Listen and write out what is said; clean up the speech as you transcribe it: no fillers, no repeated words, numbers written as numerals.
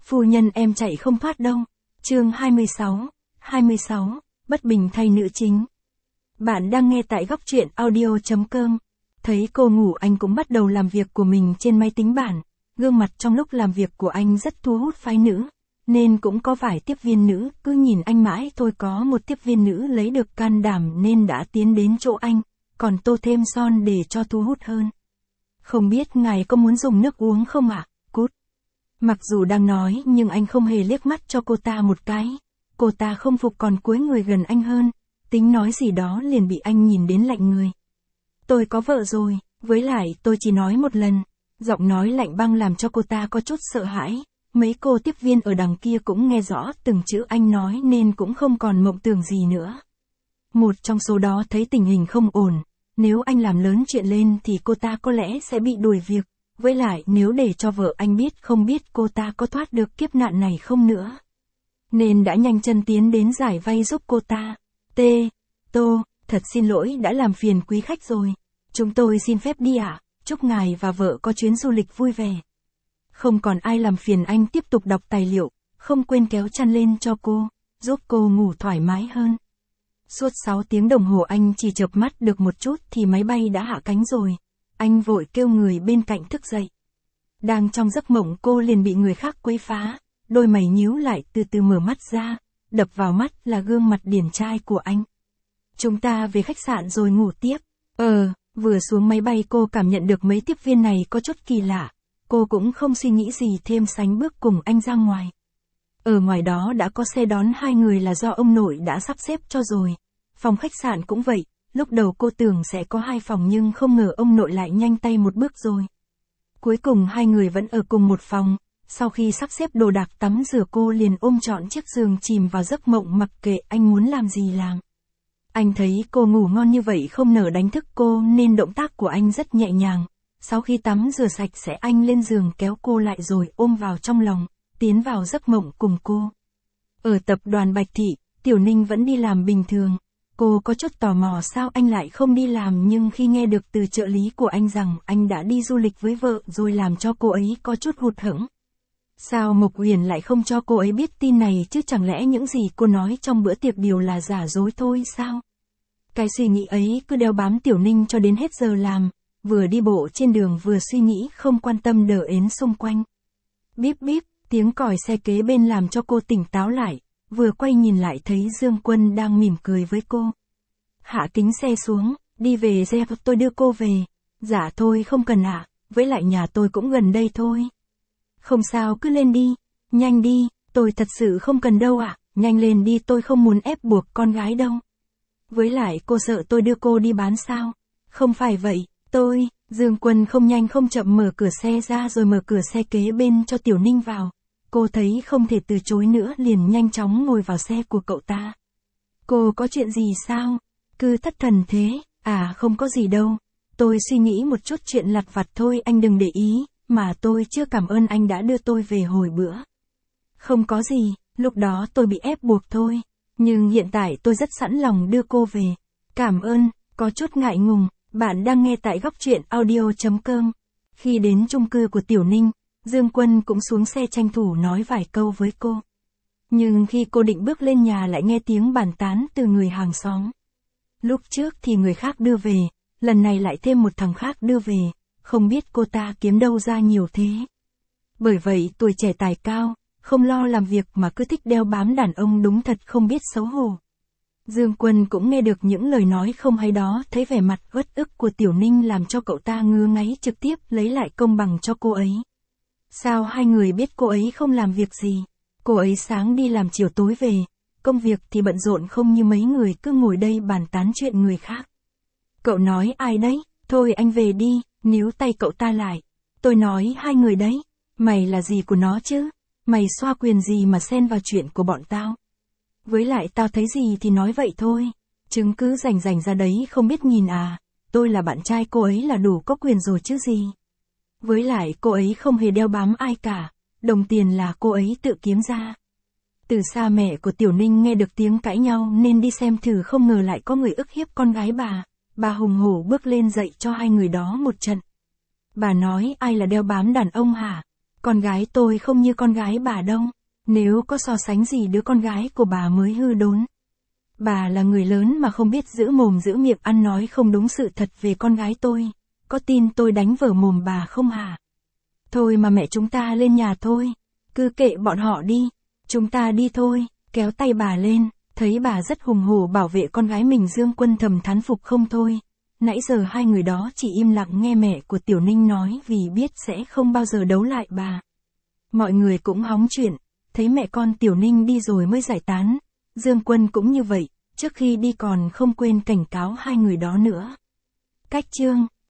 Phu nhân em chạy không thoát đâu. Chương 26, bất bình thay nữ chính. Bạn đang nghe tại góc truyện audio.com. Thấy cô ngủ anh cũng bắt đầu làm việc của mình trên máy tính bảng. Gương mặt trong lúc làm việc của anh rất thu hút phái nữ, nên cũng có vài tiếp viên nữ cứ nhìn anh mãi thôi. Có một tiếp viên nữ lấy được can đảm nên đã tiến đến chỗ anh, còn tô thêm son để cho thu hút hơn. Không biết ngài có muốn dùng nước uống không ạ? Cút. Mặc dù đang nói nhưng anh không hề liếc mắt cho cô ta một cái. Cô ta không phục còn cúi người gần anh hơn, tính nói gì đó liền bị anh nhìn đến lạnh người. Tôi có vợ rồi, với lại tôi chỉ nói một lần. Giọng nói lạnh băng làm cho cô ta có chút sợ hãi. Mấy cô tiếp viên ở đằng kia cũng nghe rõ từng chữ anh nói nên cũng không còn mộng tưởng gì nữa. Một trong số đó thấy tình hình không ổn. Nếu anh làm lớn chuyện lên thì cô ta có lẽ sẽ bị đuổi việc. Với lại nếu để cho vợ anh biết không biết cô ta có thoát được kiếp nạn này không nữa. Nên đã nhanh chân tiến đến giải vay giúp cô ta. Tô, thật xin lỗi đã làm phiền quý khách rồi. Chúng tôi xin phép đi ạ. Chúc ngài và vợ có chuyến du lịch vui vẻ. Không còn ai làm phiền anh tiếp tục đọc tài liệu, không quên kéo chăn lên cho cô, giúp cô ngủ thoải mái hơn. Suốt 6 tiếng đồng hồ anh chỉ chợp mắt được một chút thì máy bay đã hạ cánh rồi. Anh vội kêu người bên cạnh thức dậy. Đang trong giấc mộng cô liền bị người khác quấy phá, đôi mày nhíu lại từ từ mở mắt ra, đập vào mắt là gương mặt điển trai của anh. Chúng ta về khách sạn rồi ngủ tiếp. Vừa xuống máy bay cô cảm nhận được mấy tiếp viên này có chút kỳ lạ. Cô cũng không suy nghĩ gì thêm sánh bước cùng anh ra ngoài. Ở ngoài đó đã có xe đón hai người là do ông nội đã sắp xếp cho rồi. Phòng khách sạn cũng vậy, lúc đầu cô tưởng sẽ có 2 phòng nhưng không ngờ ông nội lại nhanh tay một bước rồi. Cuối cùng hai người vẫn ở cùng một phòng, sau khi sắp xếp đồ đạc tắm rửa cô liền ôm trọn chiếc giường chìm vào giấc mộng mặc kệ anh muốn làm gì làm. Anh thấy cô ngủ ngon như vậy không nỡ đánh thức cô nên động tác của anh rất nhẹ nhàng. Sau khi tắm rửa sạch sẽ anh lên giường kéo cô lại rồi ôm vào trong lòng, tiến vào giấc mộng cùng cô. Ở tập đoàn Bạch Thị, Tiểu Ninh vẫn đi làm bình thường. Cô có chút tò mò sao anh lại không đi làm nhưng khi nghe được từ trợ lý của anh rằng anh đã đi du lịch với vợ rồi làm cho cô ấy có chút hụt hẫng. Sao Mộc Uyển lại không cho cô ấy biết tin này chứ chẳng lẽ những gì cô nói trong bữa tiệc đều là giả dối thôi sao? Cái suy nghĩ ấy cứ đeo bám Tiểu Ninh cho đến hết giờ làm, vừa đi bộ trên đường vừa suy nghĩ không quan tâm đờ ến xung quanh. Bíp bíp, tiếng còi xe kế bên làm cho cô tỉnh táo lại, vừa quay nhìn lại thấy Dương Quân đang mỉm cười với cô. Hạ kính xe xuống, đi về xe tôi đưa cô về. Dạ thôi không cần ạ, với lại nhà tôi cũng gần đây thôi. Không sao cứ lên đi, nhanh đi, tôi thật sự không cần đâu ạ, nhanh lên đi tôi không muốn ép buộc con gái đâu. Với lại cô sợ tôi đưa cô đi bán sao? Không phải vậy, Dương Quân không nhanh không chậm mở cửa xe ra rồi mở cửa xe kế bên cho Tiểu Ninh vào. Cô thấy không thể từ chối nữa liền nhanh chóng ngồi vào xe của cậu ta. Cô có chuyện gì sao? Cứ thất thần thế, không có gì đâu. Tôi suy nghĩ một chút chuyện lặt vặt thôi anh đừng để ý, mà tôi chưa cảm ơn anh đã đưa tôi về hồi bữa. Không có gì, lúc đó tôi bị ép buộc thôi. Nhưng hiện tại tôi rất sẵn lòng đưa cô về. Cảm ơn, có chút ngại ngùng. Bạn đang nghe tại góc truyện audio.com. Khi đến chung cư của Tiểu Ninh, Dương Quân cũng xuống xe tranh thủ nói vài câu với cô. Nhưng khi cô định bước lên nhà lại nghe tiếng bàn tán từ người hàng xóm. Lúc trước thì người khác đưa về, lần này lại thêm một thằng khác đưa về, không biết cô ta kiếm đâu ra nhiều thế. Bởi vậy tuổi trẻ tài cao, không lo làm việc mà cứ thích đeo bám đàn ông đúng thật không biết xấu hổ. Dương Quân cũng nghe được những lời nói không hay đó, thấy vẻ mặt uất ức của Tiểu Ninh làm cho cậu ta ngứa ngáy trực tiếp lấy lại công bằng cho cô ấy. Sao hai người biết cô ấy không làm việc gì? Cô ấy sáng đi làm chiều tối về, công việc thì bận rộn không như mấy người cứ ngồi đây bàn tán chuyện người khác. Cậu nói ai đấy? Thôi anh về đi, níu tay cậu ta lại. Tôi nói hai người đấy, mày là gì của nó chứ? Mày xoa quyền gì mà xen vào chuyện của bọn tao? Với lại tao thấy gì thì nói vậy thôi, chứng cứ rành ra đấy không biết nhìn à, tôi là bạn trai cô ấy là đủ có quyền rồi chứ gì. Với lại cô ấy không hề đeo bám ai cả, đồng tiền là cô ấy tự kiếm ra. Từ xa mẹ của Tiểu Ninh nghe được tiếng cãi nhau nên đi xem thử không ngờ lại có người ức hiếp con gái bà hùng hổ bước lên dạy cho hai người đó một trận. Bà nói ai là đeo bám đàn ông hả? Con gái tôi không như con gái bà đâu. Nếu có so sánh gì đứa con gái của bà mới hư đốn. Bà là người lớn mà không biết giữ mồm giữ miệng ăn nói không đúng sự thật về con gái tôi. Có tin tôi đánh vở mồm bà không hả? Thôi mà mẹ chúng ta lên nhà thôi. Cứ kệ bọn họ đi. Chúng ta đi thôi. Kéo tay bà lên. Thấy bà rất hùng hổ bảo vệ con gái mình, Dương Quân thầm thán phục không thôi. Nãy giờ hai người đó chỉ im lặng nghe mẹ của Tiểu Ninh nói vì biết sẽ không bao giờ đấu lại bà. Mọi người cũng hóng chuyện. Thấy mẹ con Tiểu Ninh đi rồi mới giải tán. Dương Quân cũng như vậy. Trước khi đi còn không quên cảnh cáo hai người đó nữa. Cách chương